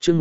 chương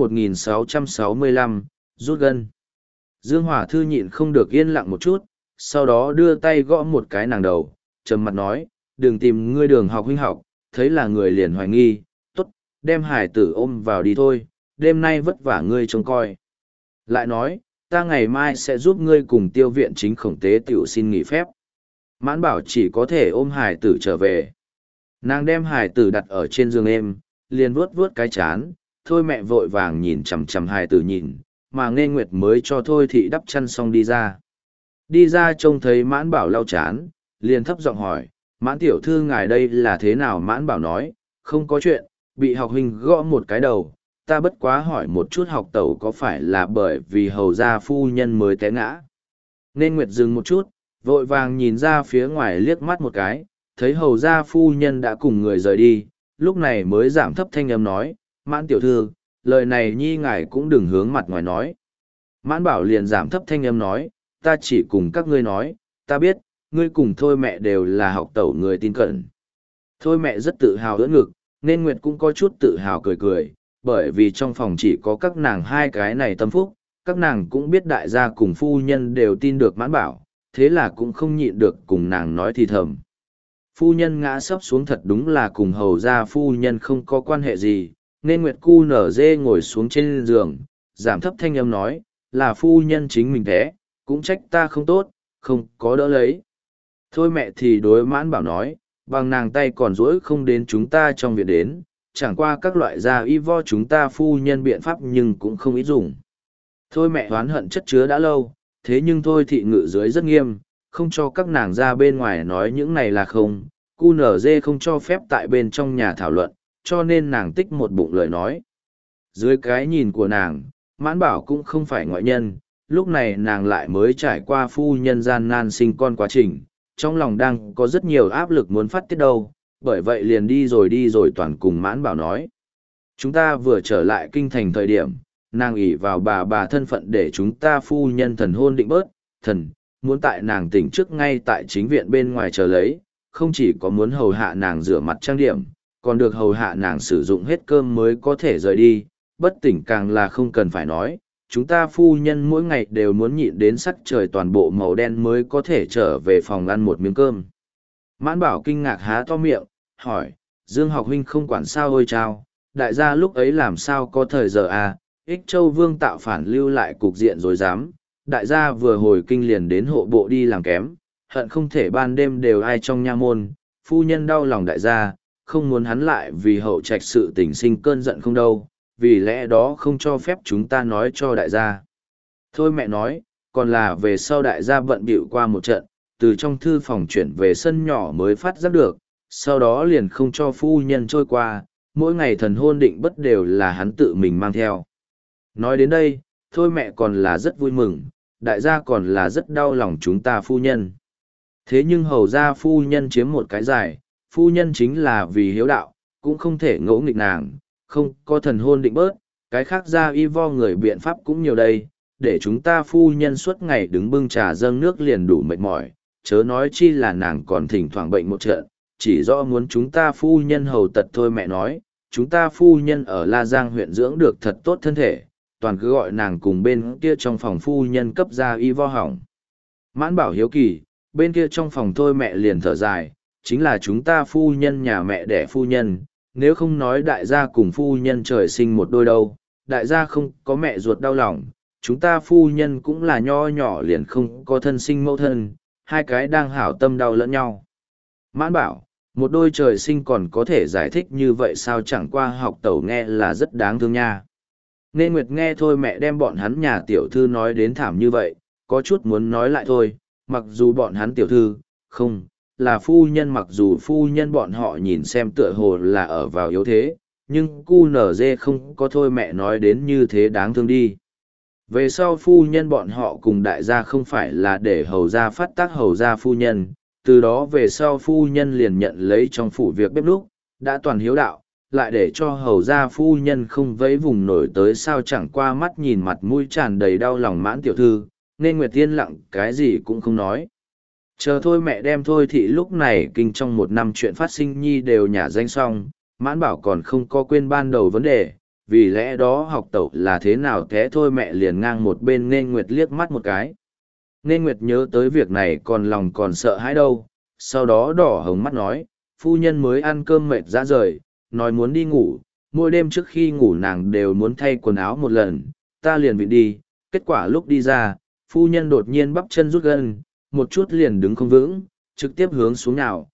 1665, rút gân. Dương Hòa Thư nhịn không được yên lặng một chút, sau đó đưa tay gõ một cái nàng đầu, trầm mặt nói, đừng tìm ngươi Đường học huynh học, thấy là người liền hoài nghi, tốt, đem hải tử ôm vào đi thôi, đêm nay vất vả ngươi trông coi. Lại nói, ta ngày mai sẽ giúp ngươi cùng tiêu viện chính khổng tế tiểu xin nghỉ phép. Mãn bảo chỉ có thể ôm hải tử trở về. Nàng đem hải tử đặt ở trên giường êm, liền vuốt vuốt cái chán, thôi mẹ vội vàng nhìn chằm chằm hải tử nhìn, mà Nghê Nguyệt mới cho thôi thị đắp chăn xong đi ra. Đi ra trông thấy mãn bảo lau chán, liền thấp giọng hỏi, mãn tiểu thư ngài đây là thế nào? Mãn bảo nói, không có chuyện, bị học huynh gõ một cái đầu, ta bất quá hỏi một chút học tẩu có phải là bởi vì hầu gia phu nhân mới té ngã. Nghê Nguyệt dừng một chút, vội vàng nhìn ra phía ngoài liếc mắt một cái, thấy hầu gia phu nhân đã cùng người rời đi, lúc này mới giảm thấp thanh âm nói, mãn tiểu thư, lời này nhi ngài cũng đừng hướng mặt ngoài nói. Mãn bảo liền giảm thấp thanh âm nói, ta chỉ cùng các ngươi nói, ta biết, ngươi cùng thôi mẹ đều là học tẩu người tin cẩn. Thôi mẹ rất tự hào ưỡn ngực, nên Nguyệt cũng có chút tự hào cười cười, bởi vì trong phòng chỉ có các nàng hai cái này tâm phúc, các nàng cũng biết đại gia cùng phu nhân đều tin được mãn bảo, thế là cũng không nhịn được cùng nàng nói thì thầm. Phu nhân ngã sấp xuống thật đúng là cùng hầu gia phu nhân không có quan hệ gì, nên Nguyệt cu nở dê ngồi xuống trên giường, giảm thấp thanh âm nói, là phu nhân chính mình thế, cũng trách ta không tốt, không có đỡ lấy. Thôi mẹ thì đối mãn bảo nói, bằng nàng tay còn dỗi không đến chúng ta trong việc đến, chẳng qua các loại gia y vo chúng ta phu nhân biện pháp nhưng cũng không ít dùng. Thôi mẹ oán hận chất chứa đã lâu, thế nhưng thôi thị ngự dưới rất nghiêm, không cho các nàng ra bên ngoài nói những này là không, cu nở dê không cho phép tại bên trong nhà thảo luận, cho nên nàng tích một bụng lời nói. Dưới cái nhìn của nàng, mãn bảo cũng không phải ngoại nhân, lúc này nàng lại mới trải qua phu nhân gian nan sinh con quá trình, trong lòng đang có rất nhiều áp lực muốn phát tiết đâu, bởi vậy liền đi rồi toàn cùng mãn bảo nói. Chúng ta vừa trở lại kinh thành thời điểm, nàng ỷ vào bà thân phận để chúng ta phu nhân thần hôn định bớt, thần, muốn tại nàng tỉnh trước ngay tại chính viện bên ngoài chờ lấy, không chỉ có muốn hầu hạ nàng rửa mặt trang điểm, còn được hầu hạ nàng sử dụng hết cơm mới có thể rời đi, bất tỉnh càng là không cần phải nói, chúng ta phu nhân mỗi ngày đều muốn nhịn đến sắc trời toàn bộ màu đen mới có thể trở về phòng ăn một miếng cơm. Mãn bảo kinh ngạc há to miệng, hỏi, Dương học huynh không quản sao ôi chao, đại gia lúc ấy làm sao có thời giờ à, Ích Châu Vương tạo phản lưu lại cục diện rồi dám, đại gia vừa hồi kinh liền đến hộ bộ đi làm kém, hận không thể ban đêm đều ai trong nha môn, phu nhân đau lòng đại gia, không muốn hắn lại vì hậu trạch sự tình sinh cơn giận không đâu, vì lẽ đó không cho phép chúng ta nói cho đại gia. Thôi mẹ nói, còn là về sau đại gia bận bịu qua một trận, từ trong thư phòng chuyển về sân nhỏ mới phát giác được, sau đó liền không cho phu nhân trôi qua, mỗi ngày thần hôn định bất đều là hắn tự mình mang theo. Nói đến đây, thôi mẹ còn là rất vui mừng, đại gia còn là rất đau lòng chúng ta phu nhân. Thế nhưng hầu ra phu nhân chiếm một cái giải, phu nhân chính là vì hiếu đạo, cũng không thể ngỗ nghịch nàng, không có thần hôn định bớt, cái khác ra y vo người biện pháp cũng nhiều đây, để chúng ta phu nhân suốt ngày đứng bưng trà dâng nước liền đủ mệt mỏi, chớ nói chi là nàng còn thỉnh thoảng bệnh một trận, chỉ do muốn chúng ta phu nhân hầu tật thôi. Mẹ nói, chúng ta phu nhân ở La Giang huyện dưỡng được thật tốt thân thể, toàn cứ gọi nàng cùng bên kia trong phòng phu nhân cấp ra y vo hỏng. Mãn bảo hiếu kỳ, bên kia trong phòng thôi mẹ liền thở dài, chính là chúng ta phu nhân nhà mẹ đẻ phu nhân, nếu không nói đại gia cùng phu nhân trời sinh một đôi đâu, đại gia không có mẹ ruột đau lòng, chúng ta phu nhân cũng là nho nhỏ liền không có thân sinh mẫu thân, hai cái đang hảo tâm đau lẫn nhau. Mãn bảo, một đôi trời sinh còn có thể giải thích như vậy sao, chẳng qua học tẩu nghe là rất đáng thương nha. Nên Nguyệt nghe thôi mẹ đem bọn hắn nhà tiểu thư nói đến thảm như vậy, có chút muốn nói lại thôi, mặc dù bọn hắn tiểu thư, không, là phu nhân, mặc dù phu nhân bọn họ nhìn xem tựa hồ là ở vào yếu thế, nhưng cu nở dê không có thôi mẹ nói đến như thế đáng thương đi. Về sau phu nhân bọn họ cùng đại gia không phải là để hầu gia phát tác hầu gia phu nhân, từ đó về sau phu nhân liền nhận lấy trong phủ việc bếp núc, đã toàn hiếu đạo, lại để cho hầu gia phu nhân không vẫy vùng nổi tới sao, chẳng qua mắt nhìn mặt mũi tràn đầy đau lòng mãn tiểu thư, nên Nguyệt Tiên lặng cái gì cũng không nói. Chờ thôi mẹ đem thôi thị lúc này kinh trong một năm chuyện phát sinh nhi đều nhả danh xong, mãn bảo còn không có quên ban đầu vấn đề, vì lẽ đó học tẩu là thế nào thế thôi mẹ liền ngang một bên nên Nguyệt liếc mắt một cái. Nên Nguyệt nhớ tới việc này còn lòng còn sợ hãi đâu, sau đó đỏ hồng mắt nói, phu nhân mới ăn cơm mệt ra rời, nói muốn đi ngủ, mỗi đêm trước khi ngủ nàng đều muốn thay quần áo một lần, ta liền vịn đi, kết quả lúc đi ra, phu nhân đột nhiên bắp chân rút gân, một chút liền đứng không vững, trực tiếp hướng xuống nào,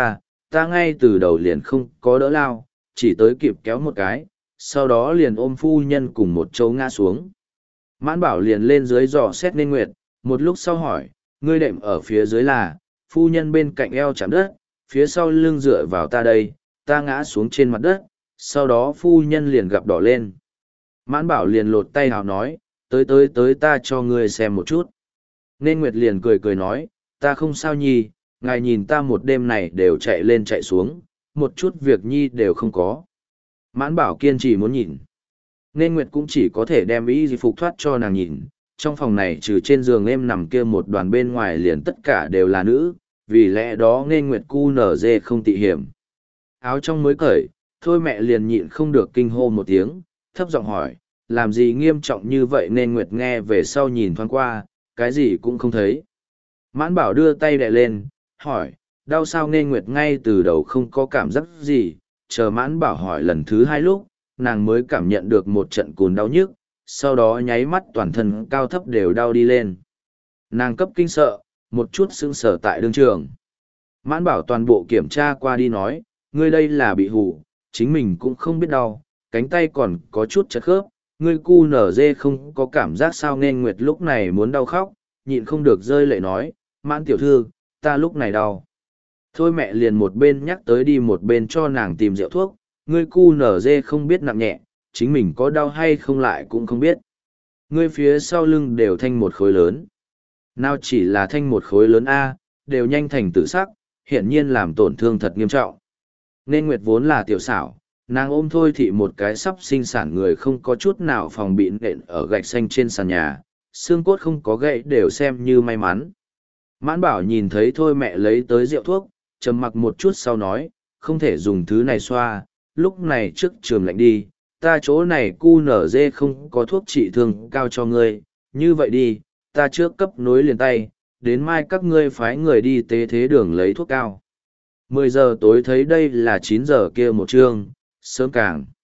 ta ngay từ đầu liền không có đỡ lao, chỉ tới kịp kéo một cái, sau đó liền ôm phu nhân cùng một chỗ ngã xuống. Mãn Bảo liền lên dưới dò xét Nên Nguyệt, một lúc sau hỏi, ngươi đệm ở phía dưới là, phu nhân bên cạnh eo chạm đất, phía sau lưng dựa vào ta đây, ta ngã xuống trên mặt đất, sau đó phu nhân liền gặp đỏ lên. Mãn Bảo liền lột tay hào nói, tới ta cho ngươi xem một chút. Nên Nguyệt liền cười cười nói, ta không sao nhi, ngài nhìn ta một đêm này đều chạy lên chạy xuống, một chút việc nhi đều không có. Mãn Bảo kiên trì muốn nhìn. Nên Nguyệt cũng chỉ có thể đem y phục thoát cho nàng nhìn. Trong phòng này trừ trên giường em nằm kia một đoàn bên ngoài liền tất cả đều là nữ, vì lẽ đó Nên Nguyệt cu nở dê không tị hiểm. Áo trong mới cởi, thôi mẹ liền nhịn không được kinh hô một tiếng, thấp giọng hỏi, làm gì nghiêm trọng như vậy Nên Nguyệt nghe về sau nhìn thoáng qua, cái gì cũng không thấy. Mãn Bảo đưa tay đè lên, hỏi, đau sao Nên Nguyệt ngay từ đầu không có cảm giác gì, chờ Mãn Bảo hỏi lần thứ hai lúc, nàng mới cảm nhận được một trận cùn đau nhức, sau đó nháy mắt toàn thân cao thấp đều đau đi lên. Nàng cấp kinh sợ, một chút sững sờ tại đương trường. Mãn Bảo toàn bộ kiểm tra qua đi nói, ngươi đây là bị hù, chính mình cũng không biết đau, cánh tay còn có chút chật khớp, ngươi cu nở dê không có cảm giác sao Nên Nguyệt lúc này muốn đau khóc, nhịn không được rơi lệ nói, Mãn tiểu thư, ta lúc này đau. Thôi mẹ liền một bên nhắc tới đi một bên cho nàng tìm rượu thuốc, ngươi cu nở dê không biết nặng nhẹ, chính mình có đau hay không lại cũng không biết. Ngươi phía sau lưng đều thanh một khối lớn. Nào chỉ là thanh một khối lớn A, đều nhanh thành tử sắc, hiển nhiên làm tổn thương thật nghiêm trọng. Nên Nguyệt vốn là tiểu xảo, nàng ôm Thôi Thị một cái sắp sinh sản người không có chút nào phòng bị nện ở gạch xanh trên sàn nhà, xương cốt không có gãy đều xem như may mắn. Mãn Bảo nhìn thấy Thôi mẹ lấy tới rượu thuốc, trầm mặc một chút sau nói, không thể dùng thứ này xoa, lúc này trước trường lạnh đi, ta chỗ này cu nở dê không có thuốc trị thương cao cho ngươi, như vậy đi, ta trước cấp nối liền tay, đến mai các ngươi phái người đi tế thế đường lấy thuốc cao. 10 giờ tối thấy đây là 9 giờ kia một chương, sớm càng.